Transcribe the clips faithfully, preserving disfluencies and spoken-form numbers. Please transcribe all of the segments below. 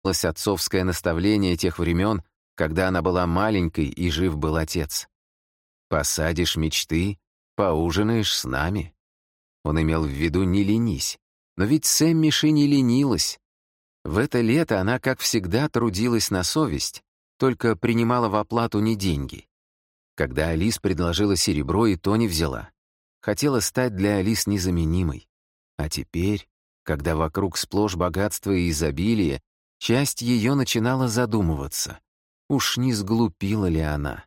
отцовское наставление тех времен, когда она была маленькой и жив был отец. «Посадишь мечты, поужинаешь с нами». Он имел в виду «не ленись». Но ведь Сэммиш и не ленилась. В это лето она, как всегда, трудилась на совесть, только принимала в оплату не деньги. Когда Алис предложила серебро, и то не взяла. Хотела стать для Алис незаменимой. А теперь, когда вокруг сплошь богатство и изобилие, часть ее начинала задумываться. Уж не сглупила ли она?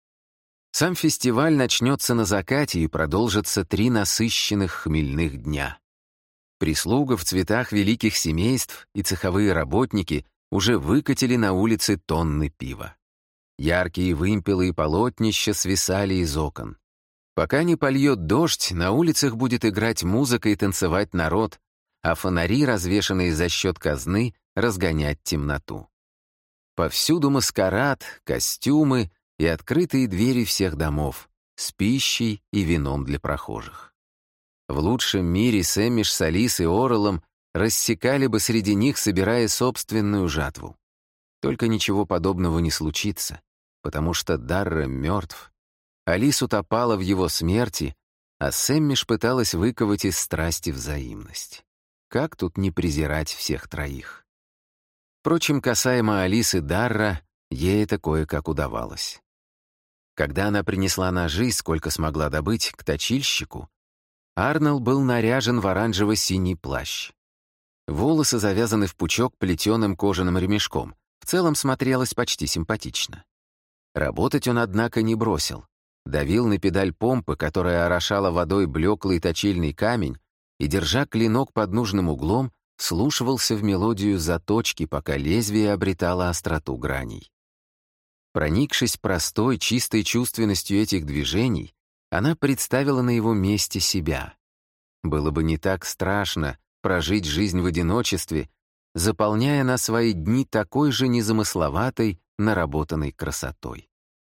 Сам фестиваль начнется на закате и продолжится три насыщенных хмельных дня. Прислуга в цветах великих семейств и цеховые работники уже выкатили на улицы тонны пива. Яркие вымпелы и полотнища свисали из окон. Пока не польет дождь, на улицах будет играть музыка и танцевать народ, а фонари, развешанные за счет казны, разгонять темноту. Повсюду маскарад, костюмы и открытые двери всех домов с пищей и вином для прохожих. В лучшем мире Сэммиш с Алис и Орелом рассекали бы среди них, собирая собственную жатву. Только ничего подобного не случится, потому что Дарра мертв. Алис утопала в его смерти, а Сэммиш пыталась выковать из страсти взаимность. Как тут не презирать всех троих? Впрочем, касаемо Алис и Дарра, ей это кое-как удавалось. Когда она принесла ножи, сколько смогла добыть, к точильщику, Арнелл был наряжен в оранжево-синий плащ. Волосы завязаны в пучок плетеным кожаным ремешком. В целом смотрелось почти симпатично. Работать он, однако, не бросил. Давил на педаль помпы, которая орошала водой блеклый точильный камень, и, держа клинок под нужным углом, вслушивался в мелодию заточки, пока лезвие обретало остроту граней. Проникшись простой, чистой чувственностью этих движений, она представила на его месте себя. Было бы не так страшно прожить жизнь в одиночестве, заполняя на свои дни такой же незамысловатой, наработанной красотой.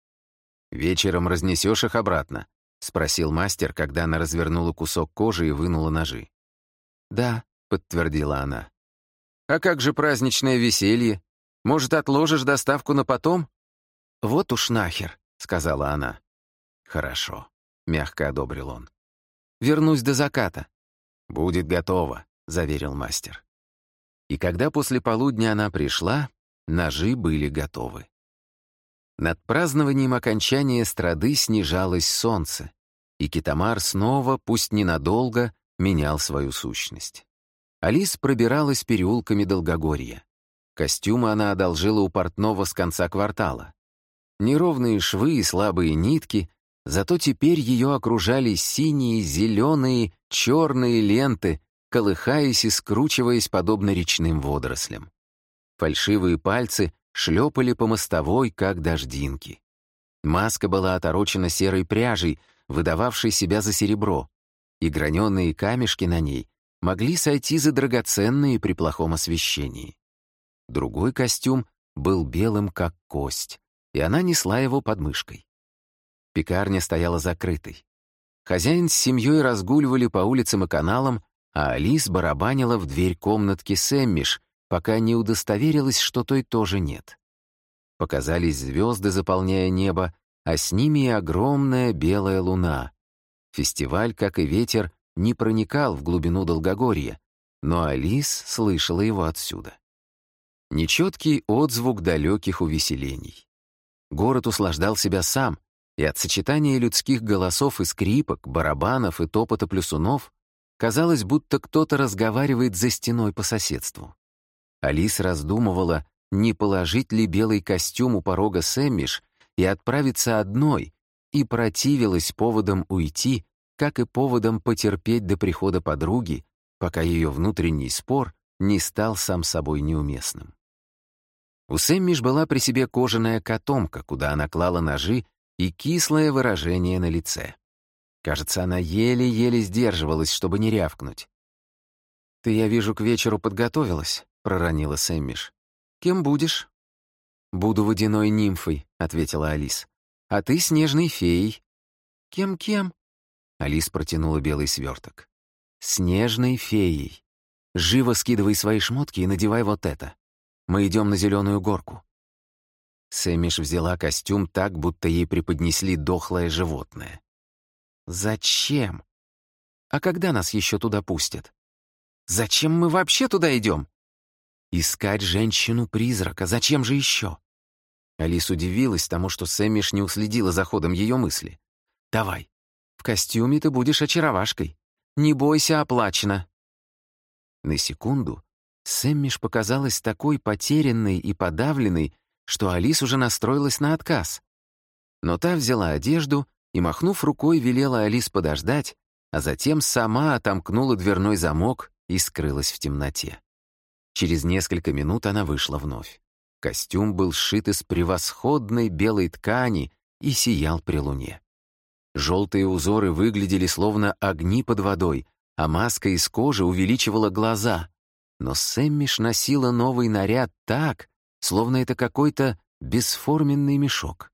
«Вечером разнесешь их обратно?» — спросил мастер, когда она развернула кусок кожи и вынула ножи. «Да», — подтвердила она. «А как же праздничное веселье? Может, отложишь доставку на потом?» «Вот уж нахер», — сказала она. «Хорошо», — мягко одобрил он. «Вернусь до заката». «Будет готово», — заверил мастер. И когда после полудня она пришла, ножи были готовы. Над празднованием окончания страды снижалось солнце, и Китамар снова, пусть ненадолго, менял свою сущность. Алис пробиралась переулками Долгогорья. Костюмы она одолжила у портного с конца квартала. Неровные швы и слабые нитки, зато теперь ее окружали синие, зеленые, черные ленты, колыхаясь и скручиваясь подобно речным водорослям. Фальшивые пальцы шлепали по мостовой, как дождинки. Маска была оторочена серой пряжей, выдававшей себя за серебро, и граненые камешки на ней могли сойти за драгоценные при плохом освещении. Другой костюм был белым, как кость, и она несла его под мышкой. Пекарня стояла закрытой. Хозяин с семьей разгуливали по улицам и каналам, а Алис барабанила в дверь комнатки Сэммиш, пока не удостоверилась, что той тоже нет. Показались звезды, заполняя небо, а с ними и огромная белая луна. Фестиваль, как и ветер, не проникал в глубину Долгогорья, но Алис слышала его отсюда. Нечеткий отзвук далеких увеселений. Город услаждал себя сам, и от сочетания людских голосов и скрипок, барабанов и топота плюсунов казалось, будто кто-то разговаривает за стеной по соседству. Алис раздумывала, не положить ли белый костюм у порога Сэммиш и отправиться одной, и противилась поводам уйти, как и поводам потерпеть до прихода подруги, пока ее внутренний спор не стал сам собой неуместным. У Сэммиш была при себе кожаная котомка, куда она клала ножи, и кислое выражение на лице. Кажется, она еле-еле сдерживалась, чтобы не рявкнуть. «Ты, я вижу, к вечеру подготовилась», — проронила Сэммиш. «Кем будешь?» «Буду водяной нимфой», — ответила Алис. «А ты снежной феей». «Кем-кем?» Алис протянула белый сверток. «Снежной феей. Живо скидывай свои шмотки и надевай вот это». Мы идем на зеленую горку». Сэммиш взяла костюм так, будто ей преподнесли дохлое животное. «Зачем? А когда нас еще туда пустят? Зачем мы вообще туда идем? Искать женщину-призрака, зачем же еще?» Алис удивилась тому, что Сэммиш не уследила за ходом ее мысли. «Давай, в костюме ты будешь очаровашкой. Не бойся, оплачено». На секунду Сэммиш показалась такой потерянной и подавленной, что Алис уже настроилась на отказ. Но та взяла одежду и, махнув рукой, велела Алис подождать, а затем сама отомкнула дверной замок и скрылась в темноте. Через несколько минут она вышла вновь. Костюм был сшит из превосходной белой ткани и сиял при луне. Желтые узоры выглядели словно огни под водой, а маска из кожи увеличивала глаза. Но Сэммиш носила новый наряд так, словно это какой-то бесформенный мешок.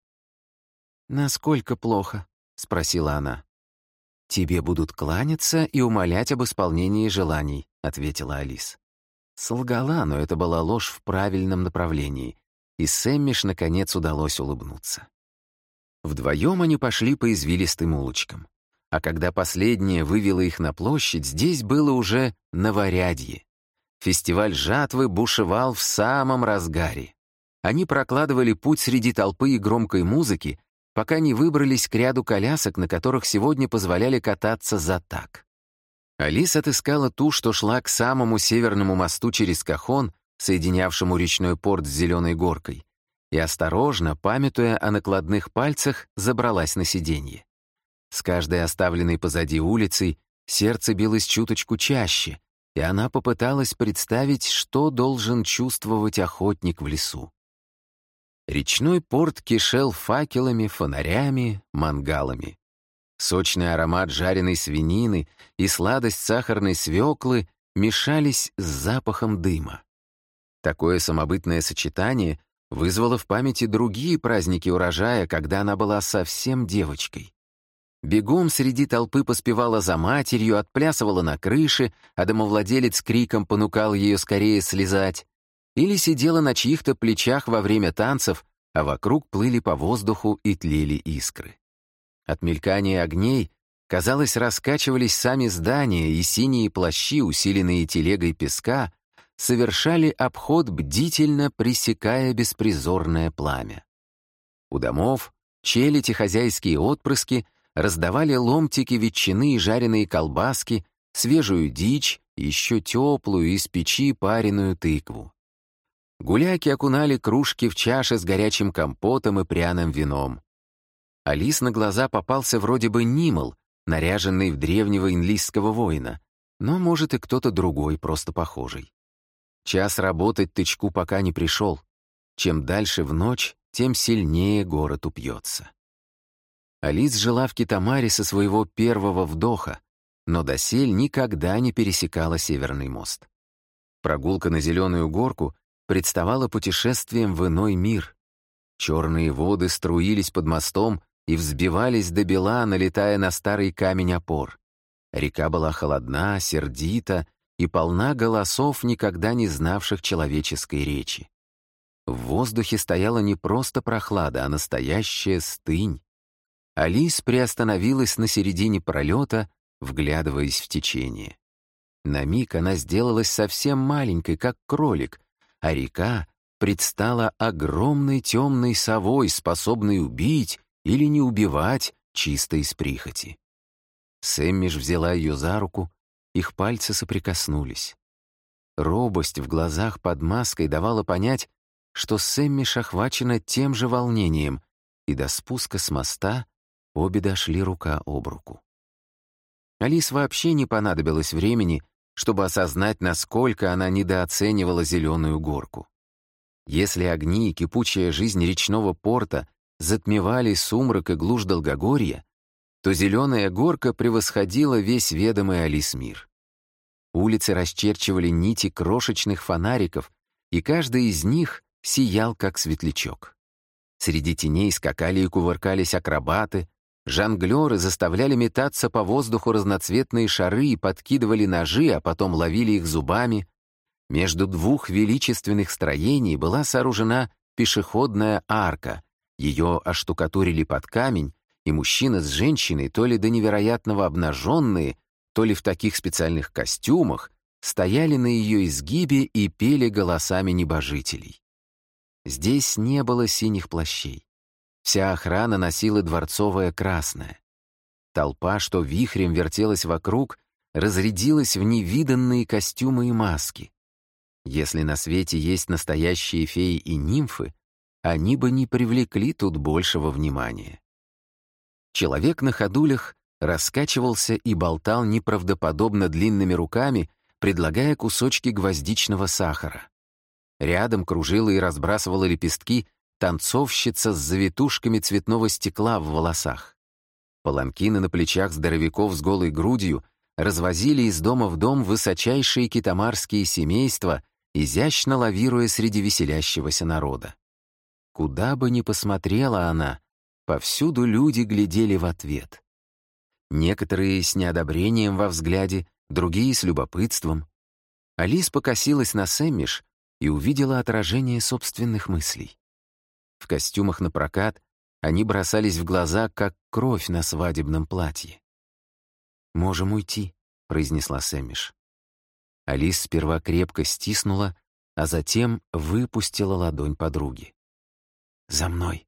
«Насколько плохо?» — спросила она. «Тебе будут кланяться и умолять об исполнении желаний», — ответила Алис. Солгала, но это была ложь в правильном направлении, и Сэммиш наконец удалось улыбнуться. Вдвоем они пошли по извилистым улочкам. А когда последняя вывела их на площадь, здесь было уже Новорядье. Фестиваль жатвы бушевал в самом разгаре. Они прокладывали путь среди толпы и громкой музыки, пока не выбрались к ряду колясок, на которых сегодня позволяли кататься за так. Алис отыскала ту, что шла к самому северному мосту через Кахон, соединявшему речной порт с Зеленой горкой, и осторожно, памятуя о накладных пальцах, забралась на сиденье. С каждой оставленной позади улицей сердце билось чуточку чаще, и она попыталась представить, что должен чувствовать охотник в лесу. Речной порт кишел факелами, фонарями, мангалами. Сочный аромат жареной свинины и сладость сахарной свеклы мешались с запахом дыма. Такое самобытное сочетание вызвало в памяти другие праздники урожая, когда она была совсем девочкой. Бегом среди толпы поспевала за матерью, отплясывала на крыше, а домовладелец криком понукал ее скорее слезать, или сидела на чьих-то плечах во время танцев, а вокруг плыли по воздуху и тлели искры. От мелькания огней, казалось, раскачивались сами здания, и синие плащи, усиленные телегой песка, совершали обход, бдительно пресекая беспризорное пламя. У домов челядь и хозяйские отпрыски раздавали ломтики ветчины и жареные колбаски, свежую дичь и еще теплую из печи пареную тыкву. Гуляки окунали кружки в чаши с горячим компотом и пряным вином. Алис на глаза попался вроде бы Нимал, наряженный в древнего инлийского воина, но, может, и кто-то другой, просто похожий. Час работать тычку пока не пришел. Чем дальше в ночь, тем сильнее город упьется. Алис жила в Китамаре со своего первого вдоха, но досель никогда не пересекала Северный мост. Прогулка на Зеленую горку представала путешествием в иной мир. Черные воды струились под мостом и взбивались до бела, налетая на старый камень опор. Река была холодна, сердита и полна голосов, никогда не знавших человеческой речи. В воздухе стояла не просто прохлада, а настоящая стынь. Алис приостановилась на середине пролета, вглядываясь в течение. На миг она сделалась совсем маленькой, как кролик, а река предстала огромной темной совой, способной убить или не убивать чисто из прихоти. Сэммиш взяла ее за руку, их пальцы соприкоснулись. Робость в глазах под маской давала понять, что Сэммиш охвачена тем же волнением, и до спуска с моста обе дошли рука об руку. Алис вообще не понадобилось времени, чтобы осознать, насколько она недооценивала Зеленую горку. Если огни и кипучая жизнь речного порта затмевали сумрак и глушь Долгогорья, то Зеленая горка превосходила весь ведомый Алис мир. Улицы расчерчивали нити крошечных фонариков, и каждый из них сиял, как светлячок. Среди теней скакали и кувыркались акробаты, жонглеры заставляли метаться по воздуху разноцветные шары и подкидывали ножи, а потом ловили их зубами. Между двух величественных строений была сооружена пешеходная арка. Ее оштукатурили под камень, и мужчина с женщиной, то ли до невероятного обнаженные, то ли в таких специальных костюмах, стояли на ее изгибе и пели голосами небожителей. Здесь не было синих плащей. Вся охрана носила дворцовое красное. Толпа, что вихрем вертелась вокруг, разрядилась в невиданные костюмы и маски. Если на свете есть настоящие феи и нимфы, они бы не привлекли тут большего внимания. Человек на ходулях раскачивался и болтал неправдоподобно длинными руками, предлагая кусочки гвоздичного сахара. Рядом кружила и разбрасывала лепестки танцовщица с завитушками цветного стекла в волосах. Паланкины на плечах здоровяков с голой грудью развозили из дома в дом высочайшие китамарские семейства, изящно лавируя среди веселящегося народа. Куда бы ни посмотрела она, повсюду люди глядели в ответ. Некоторые с неодобрением во взгляде, другие с любопытством. Алис покосилась на Сэммиш и увидела отражение собственных мыслей. В костюмах напрокат они бросались в глаза, как кровь на свадебном платье. «Можем уйти», — произнесла Сэммиш. Алис сперва крепко стиснула, а затем выпустила ладонь подруги. «За мной».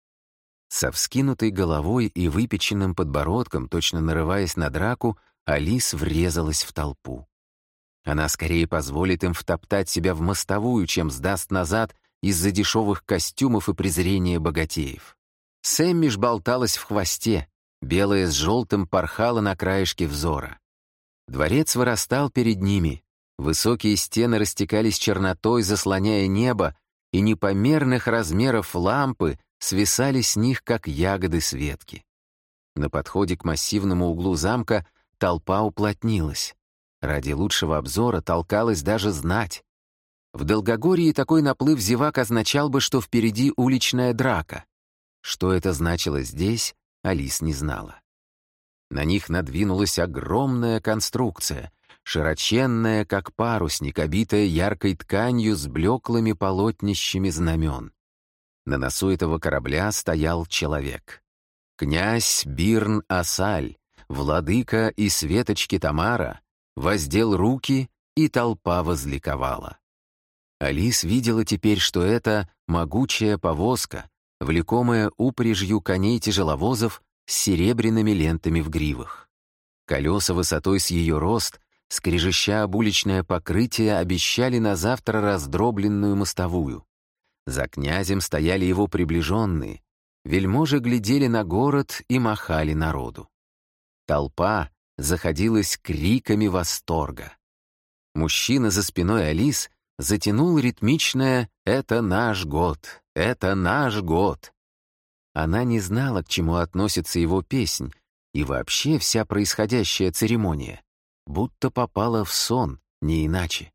Со вскинутой головой и выпеченным подбородком, точно нарываясь на драку, Алис врезалась в толпу. Она скорее позволит им втоптать себя в мостовую, чем сдаст назад из-за дешевых костюмов и презрения богатеев. Сэммиш болталась в хвосте, белая с желтым порхала на краешке взора. Дворец вырастал перед ними, высокие стены растекались чернотой, заслоняя небо, и непомерных размеров лампы свисали с них, как ягоды с ветки. На подходе к массивному углу замка толпа уплотнилась. Ради лучшего обзора толкалась даже знать. В Долгогорье такой наплыв зевак означал бы, что впереди уличная драка. Что это значило здесь, Алис не знала. На них надвинулась огромная конструкция, широченная, как парусник, обитая яркой тканью с блеклыми полотнищами знамен. На носу этого корабля стоял человек. Князь Бирн-Асаль, владыка и светочки Тамара, воздел руки, и толпа возликовала. Алис видела теперь, что это могучая повозка, влекомая упряжью коней-тяжеловозов с серебряными лентами в гривах. Колеса высотой с ее рост, скрежеща об уличное покрытие, обещали на завтра раздробленную мостовую. За князем стояли его приближенные, вельможи глядели на город и махали народу. Толпа заходилась криками восторга. Мужчина за спиной Алис затянул ритмичное «Это наш год! Это наш год!». Она не знала, к чему относится его песнь, и вообще вся происходящая церемония, будто попала в сон, не иначе.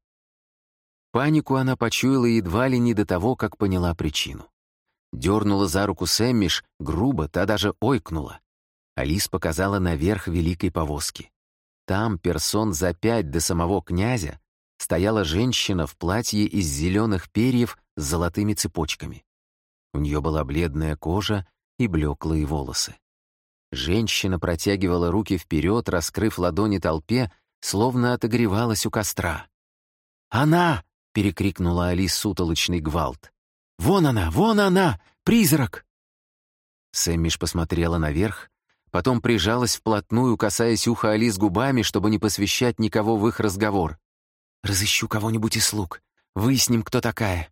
Панику она почуяла едва ли не до того, как поняла причину. Дернула за руку Сэммиш, грубо, та даже ойкнула. Алис показала наверх великой повозки. Там, персон за пять до самого князя, стояла женщина в платье из зеленых перьев с золотыми цепочками. У нее была бледная кожа и блеклые волосы. Женщина протягивала руки вперед, раскрыв ладони толпе, словно отогревалась у костра. «Она!» — перекрикнула Алис сутолочный гвалт. «Вон она! Вон она! Призрак!» Сэммиш посмотрела наверх, потом прижалась вплотную, касаясь уха Алис губами, чтобы не посвящать никого в их разговор. «Разыщу кого-нибудь из слуг. Выясним, кто такая».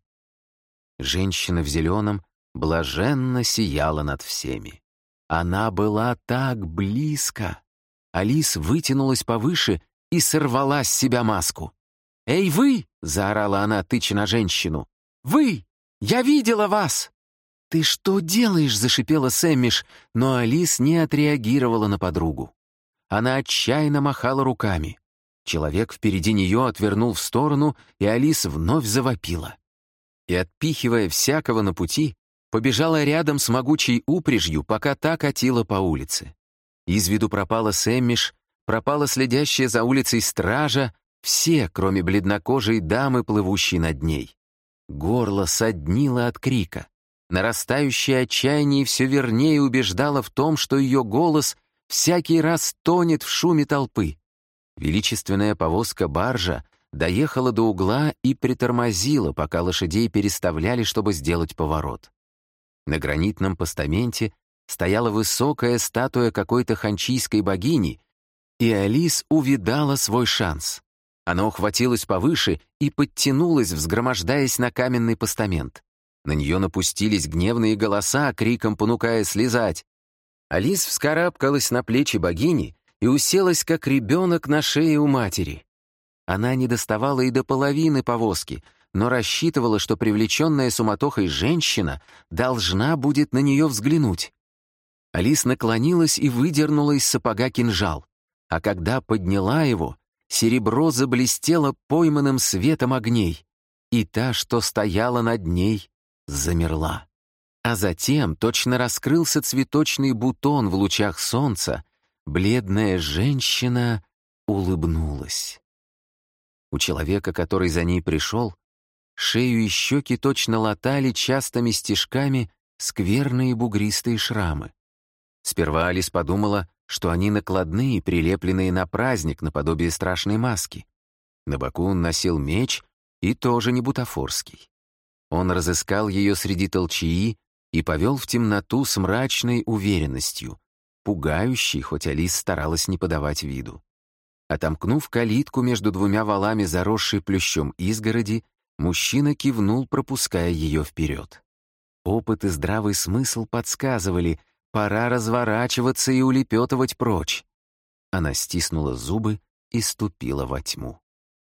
Женщина в зеленом блаженно сияла над всеми. Она была так близко. Алис вытянулась повыше и сорвала с себя маску. «Эй, вы!» — заорала она, тыча на женщину. «Вы! Я видела вас!» «Ты что делаешь?» — зашипела Сэммиш, но Алис не отреагировала на подругу. Она отчаянно махала руками. Человек впереди нее отвернул в сторону, и Алис вновь завопила. И, отпихивая всякого на пути, побежала рядом с могучей упряжью, пока та катила по улице. Из виду пропала Сэммиш, пропала следящая за улицей стража, Все, кроме бледнокожей дамы, плывущей над ней. Горло соднило от крика. Нарастающее отчаяние все вернее убеждало в том, что ее голос всякий раз тонет в шуме толпы. Величественная повозка-баржа доехала до угла и притормозила, пока лошадей переставляли, чтобы сделать поворот. На гранитном постаменте стояла высокая статуя какой-то ханчийской богини, и Алис увидала свой шанс. Она ухватилась повыше и подтянулась, взгромождаясь на каменный постамент. На нее напустились гневные голоса, криком понукая слезать. Алис вскарабкалась на плечи богини и уселась, как ребенок, на шее у матери. Она не доставала и до половины повозки, но рассчитывала, что привлеченная суматохой женщина должна будет на нее взглянуть. Алис наклонилась и выдернула из сапога кинжал, а когда подняла его, серебро заблестело пойманным светом огней, и та, что стояла над ней, замерла. А затем точно раскрылся цветочный бутон в лучах солнца, бледная женщина улыбнулась. У человека, который за ней пришел, шею и щеки точно латали частыми стежками скверные бугристые шрамы. Сперва Алис подумала, что они накладные, прилепленные на праздник, наподобие страшной маски. На боку он носил меч, и тоже не бутафорский. Он разыскал ее среди толчии и повел в темноту с мрачной уверенностью, пугающей, хоть Алис старалась не подавать виду. Отомкнув калитку между двумя валами, заросшей плющом изгороди, мужчина кивнул, пропуская ее вперед. Опыт и здравый смысл подсказывали, пора разворачиваться и улепетывать прочь. Она стиснула зубы и ступила во тьму.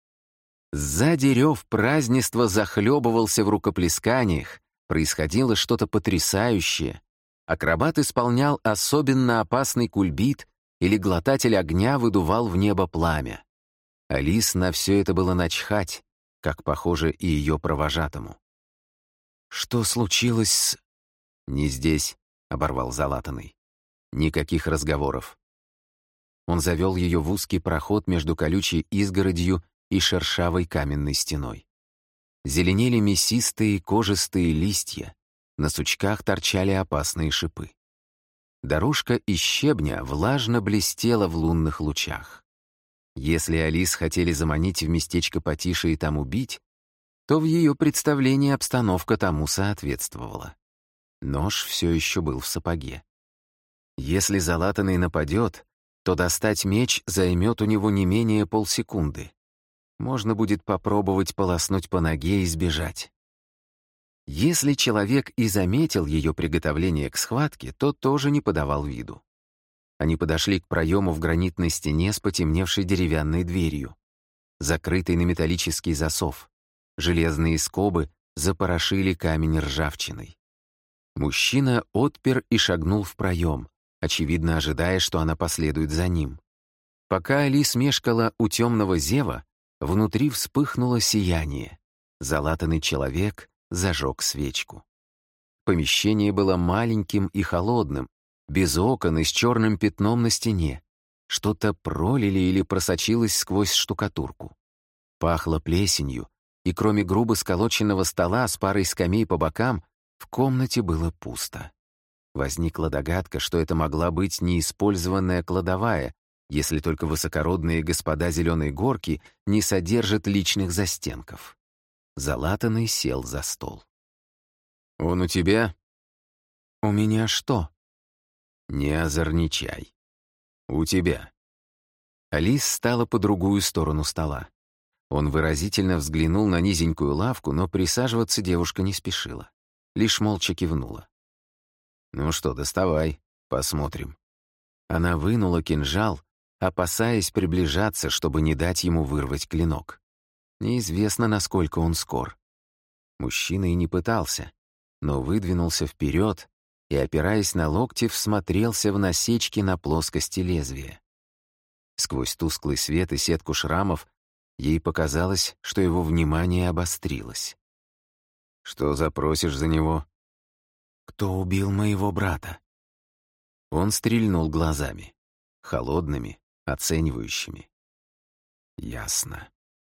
Сзади рев празднества захлебывался в рукоплесканиях, происходило что-то потрясающее. Акробат исполнял особенно опасный кульбит, или глотатель огня выдувал в небо пламя. Алис на все это было начхать, как, похоже, и ее провожатому. «Что случилось с...» «Не здесь», — оборвал залатанный. «Никаких разговоров». Он завел ее в узкий проход между колючей изгородью и шершавой каменной стеной. Зеленели мясистые кожистые листья, на сучках торчали опасные шипы. Дорожка из щебня влажно блестела в лунных лучах. Если Алис хотели заманить в местечко потише и там убить, то в ее представлении обстановка тому соответствовала. Нож все еще был в сапоге. Если залатанный нападет, то достать меч займет у него не менее полсекунды. Можно будет попробовать полоснуть по ноге и сбежать. Если человек и заметил ее приготовление к схватке, то тоже не подавал виду. Они подошли к проему в гранитной стене с потемневшей деревянной дверью, закрытой на металлический засов. Железные скобы запорошили камень ржавчиной. Мужчина отпер и шагнул в проем, очевидно ожидая, что она последует за ним. Пока Алис мешкала у темного зева, внутри вспыхнуло сияние. Залатанный человек зажег свечку. Помещение было маленьким и холодным, без окон и с черным пятном на стене. Что-то пролили или просочилось сквозь штукатурку. Пахло плесенью, и кроме грубо сколоченного стола с парой скамей по бокам, в комнате было пусто. Возникла догадка, что это могла быть неиспользованная кладовая, если только высокородные господа Зеленой Горки не содержат личных застенков. Залатанный сел за стол. «Он у тебя?» «У меня что?» «Не озорничай. У тебя». Алис стала по другую сторону стола. Он выразительно взглянул на низенькую лавку, но присаживаться девушка не спешила. Лишь молча кивнула. «Ну что, доставай, посмотрим». Она вынула кинжал, опасаясь приближаться, чтобы не дать ему вырвать клинок. Неизвестно, насколько он скор. Мужчина и не пытался, но выдвинулся вперед и, опираясь на локти, всмотрелся в насечки на плоскости лезвия. Сквозь тусклый свет и сетку шрамов ей показалось, что его внимание обострилось. «Что запросишь за него?» «Кто убил моего брата?» Он стрельнул глазами, холодными, оценивающими. «Ясно.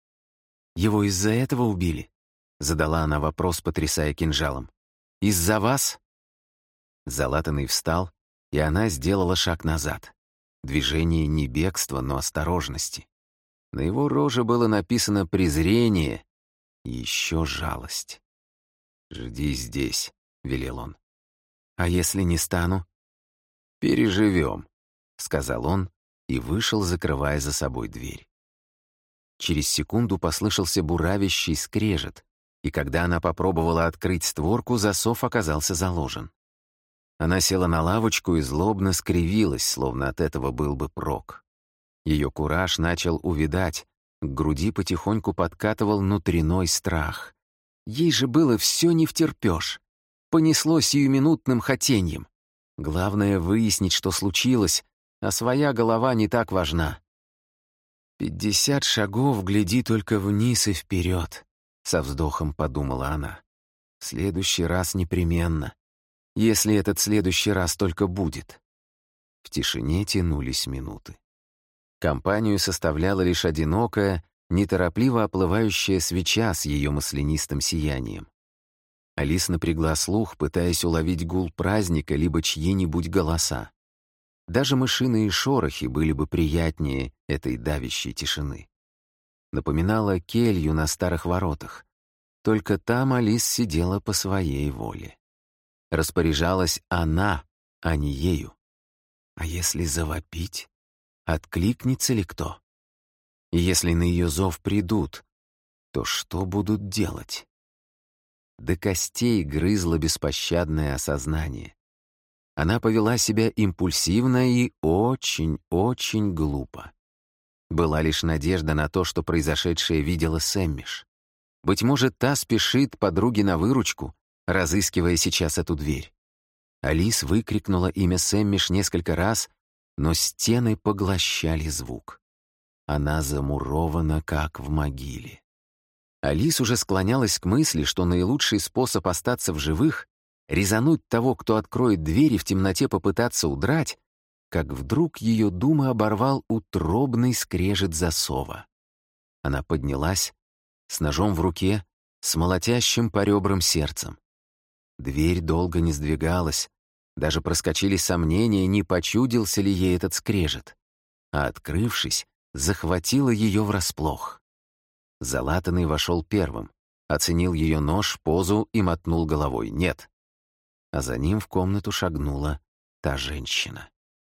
Его из-за этого убили?» — задала она вопрос, потрясая кинжалом. «Из-за вас?» Залатанный встал, и она сделала шаг назад. Движение не бегства, но осторожности. На его роже было написано презрение и еще жалость. «Жди здесь», — велел он. «А если не стану?» «Переживем», — сказал он и вышел, закрывая за собой дверь. Через секунду послышался буравящий скрежет, и когда она попробовала открыть створку, засов оказался заложен. Она села на лавочку и злобно скривилась, словно от этого был бы прок. Ее кураж начал увядать, к груди потихоньку подкатывал внутренной страх. Ей же было все невтерпёшь. Понесло сиюминутным хотеньем. Главное — выяснить, что случилось, а своя голова не так важна. «Пятьдесят шагов, гляди только вниз и вперед», — со вздохом подумала она. «В следующий раз непременно. Если этот следующий раз только будет». В тишине тянулись минуты. Компанию составляла лишь одинокая, неторопливо оплывающая свеча с ее маслянистым сиянием. Алис напрягла слух, пытаясь уловить гул праздника либо чьи-нибудь голоса. Даже мышиные шорохи были бы приятнее этой давящей тишины. Напоминала келью на старых воротах. Только там Алис сидела по своей воле. Распоряжалась она, а не ею. А если завопить? Откликнется ли кто? И если на ее зов придут, то что будут делать? До костей грызло беспощадное осознание. Она повела себя импульсивно и очень-очень глупо. Была лишь надежда на то, что произошедшее видела Сэммиш. Быть может, та спешит подруге на выручку, разыскивая сейчас эту дверь. Алис выкрикнула имя Сэммиш несколько раз, но стены поглощали звук. Она замурована, как в могиле. Алис уже склонялась к мысли, что наилучший способ остаться в живых — резануть того, кто откроет дверь, и в темноте попытаться удрать, как вдруг ее думы оборвал утробный скрежет засова. Она поднялась, с ножом в руке, с молотящим по ребрам сердцем. Дверь долго не сдвигалась, даже проскочили сомнения, не почудился ли ей этот скрежет, а, открывшись, захватила ее врасплох. Залатанный вошел первым, оценил ее нож, позу и мотнул головой «нет». А за ним в комнату шагнула та женщина.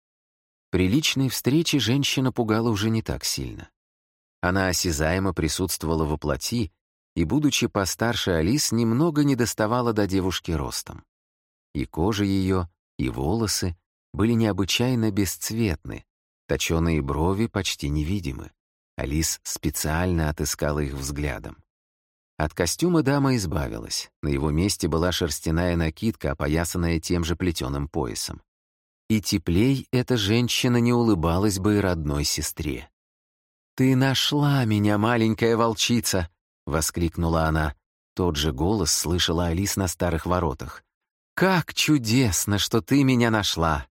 При личной встрече женщина пугала уже не так сильно. Она осязаемо присутствовала во плоти и, будучи постарше Алис, немного недоставала до девушки ростом. И кожа ее, и волосы были необычайно бесцветны, точеные брови почти невидимы. Алис специально отыскала их взглядом. От костюма дама избавилась. На его месте была шерстяная накидка, опоясанная тем же плетеным поясом. И теплей эта женщина не улыбалась бы и родной сестре. «Ты нашла меня, маленькая волчица!» — воскликнула она. Тот же голос слышала Алис на старых воротах. «Как чудесно, что ты меня нашла!»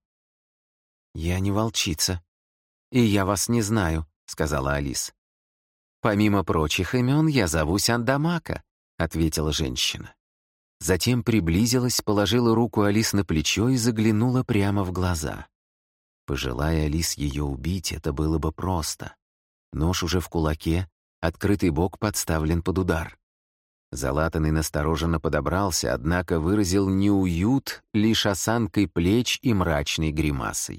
«Я не волчица, и я вас не знаю», — сказала Алис. «Помимо прочих имен я зовусь Андамака», — ответила женщина. Затем приблизилась, положила руку Алис на плечо и заглянула прямо в глаза. Пожелая Алис ее убить, это было бы просто. Нож уже в кулаке, открытый бок подставлен под удар. Залатанный настороженно подобрался, однако выразил неуют лишь осанкой плеч и мрачной гримасой.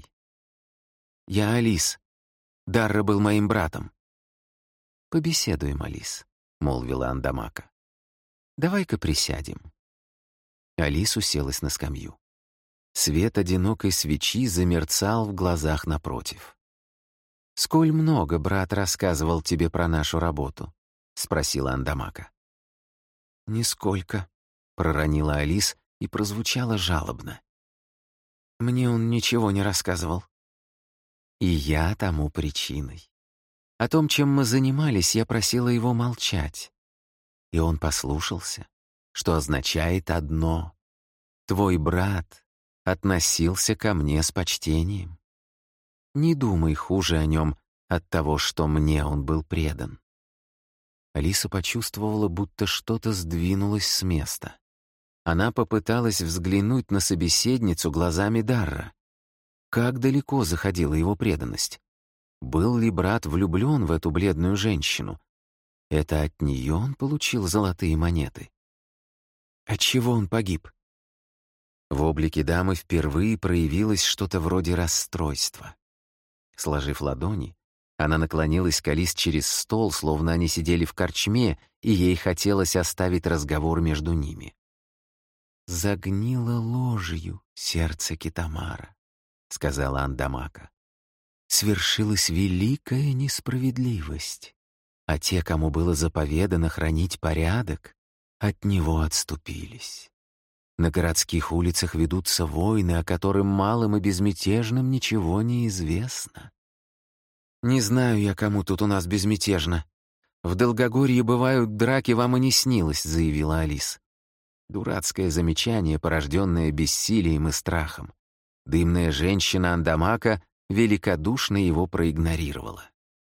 «Я Алис. Дарра был моим братом». «Побеседуем, Алис», — молвила Андамака. «Давай-ка присядем». Алис уселась на скамью. Свет одинокой свечи замерцал в глазах напротив. «Сколь много брат рассказывал тебе про нашу работу?» — спросила Андамака. «Нисколько», — проронила Алис и прозвучала жалобно. «Мне он ничего не рассказывал». И я тому причиной. О том, чем мы занимались, я просила его молчать. И он послушался, что означает одно. Твой брат относился ко мне с почтением. Не думай хуже о нем от того, что мне он был предан. Алиса почувствовала, будто что-то сдвинулось с места. Она попыталась взглянуть на собеседницу глазами Дарра. Как далеко заходила его преданность? Был ли брат влюблен в эту бледную женщину? Это от нее он получил золотые монеты. Отчего он погиб? В облике дамы впервые проявилось что-то вроде расстройства. Сложив ладони, она наклонилась к Алис через стол, словно они сидели в корчме, и ей хотелось оставить разговор между ними. «Загнило ложью сердце Китамара», — сказала Андамака. «Свершилась великая несправедливость, а те, кому было заповедано хранить порядок, от него отступились. На городских улицах ведутся войны, о которых малым и безмятежным ничего не известно. Не знаю я, кому тут у нас безмятежно. В Долгогорье бывают драки, вам и не снилось», — заявила Алис. Дурацкое замечание, порожденное бессилием и страхом. Дымная женщина Андамака великодушно его проигнорировала.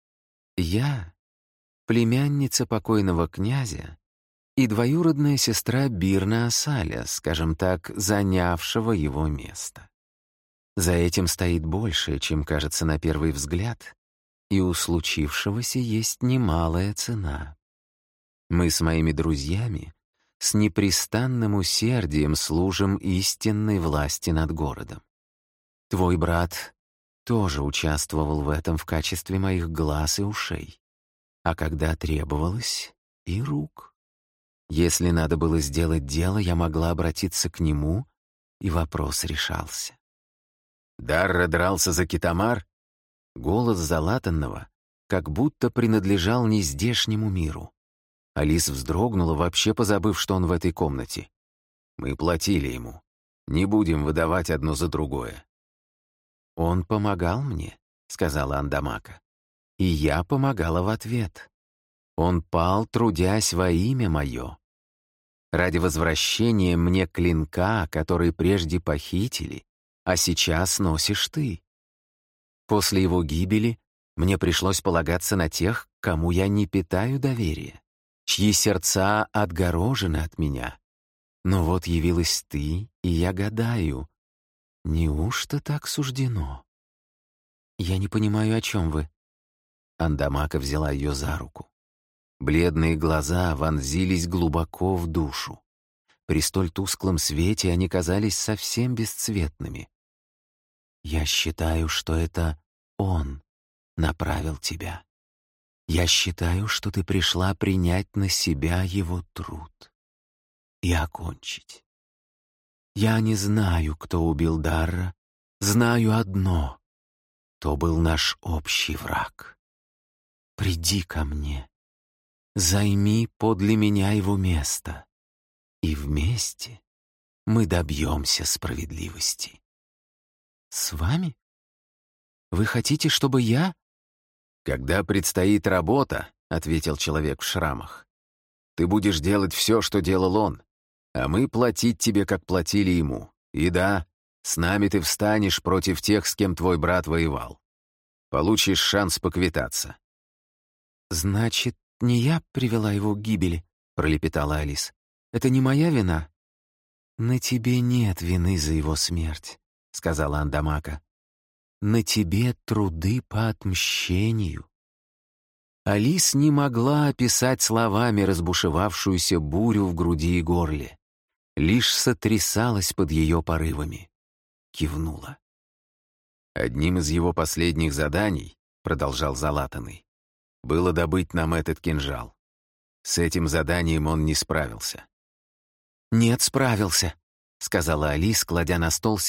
«Я — племянница покойного князя и двоюродная сестра Бирна Асаля, скажем так, занявшего его место. За этим стоит большее, чем кажется на первый взгляд, и у случившегося есть немалая цена. Мы с моими друзьями с непрестанным усердием служим истинной власти над городом. Твой брат тоже участвовал в этом в качестве моих глаз и ушей, а когда требовалось — и рук. Если надо было сделать дело, я могла обратиться к нему, и вопрос решался». Дарра дрался за Китамар? Голос Залатанного как будто принадлежал нездешнему миру. Алис вздрогнула, вообще позабыв, что он в этой комнате. «Мы платили ему. Не будем выдавать одно за другое». «Он помогал мне», — сказала Андамака. «И я помогала в ответ. Он пал, трудясь во имя мое. Ради возвращения мне клинка, который прежде похитили, а сейчас носишь ты. После его гибели мне пришлось полагаться на тех, кому я не питаю доверия, чьи сердца отгорожены от меня. Но вот явилась ты, и я гадаю, неужто так суждено?» «Я не понимаю, о чем вы». Андамака взяла ее за руку. Бледные глаза вонзились глубоко в душу. При столь тусклом свете они казались совсем бесцветными. «Я считаю, что это он направил тебя. Я считаю, что ты пришла принять на себя его труд и окончить. Я не знаю, кто убил Дарра, знаю одно — то был наш общий враг. Приди ко мне, займи подле меня его место, и вместе мы добьемся справедливости». «С вами? Вы хотите, чтобы я...» «Когда предстоит работа, — ответил человек в шрамах, — ты будешь делать все, что делал он, а мы платить тебе, как платили ему. И да, с нами ты встанешь против тех, с кем твой брат воевал. Получишь шанс поквитаться». «Значит, не я привела его к гибели», — пролепетала Алис. «Это не моя вина?» «На тебе нет вины за его смерть», — сказала Андамака. «На тебе труды по отмщению». Алис не могла описать словами разбушевавшуюся бурю в груди и горле, лишь сотрясалась под ее порывами. Кивнула. «Одним из его последних заданий, — продолжал Залатанный, — было добыть нам этот кинжал. С этим заданием он не справился». «Нет, справился», — сказала Алис, кладя на стол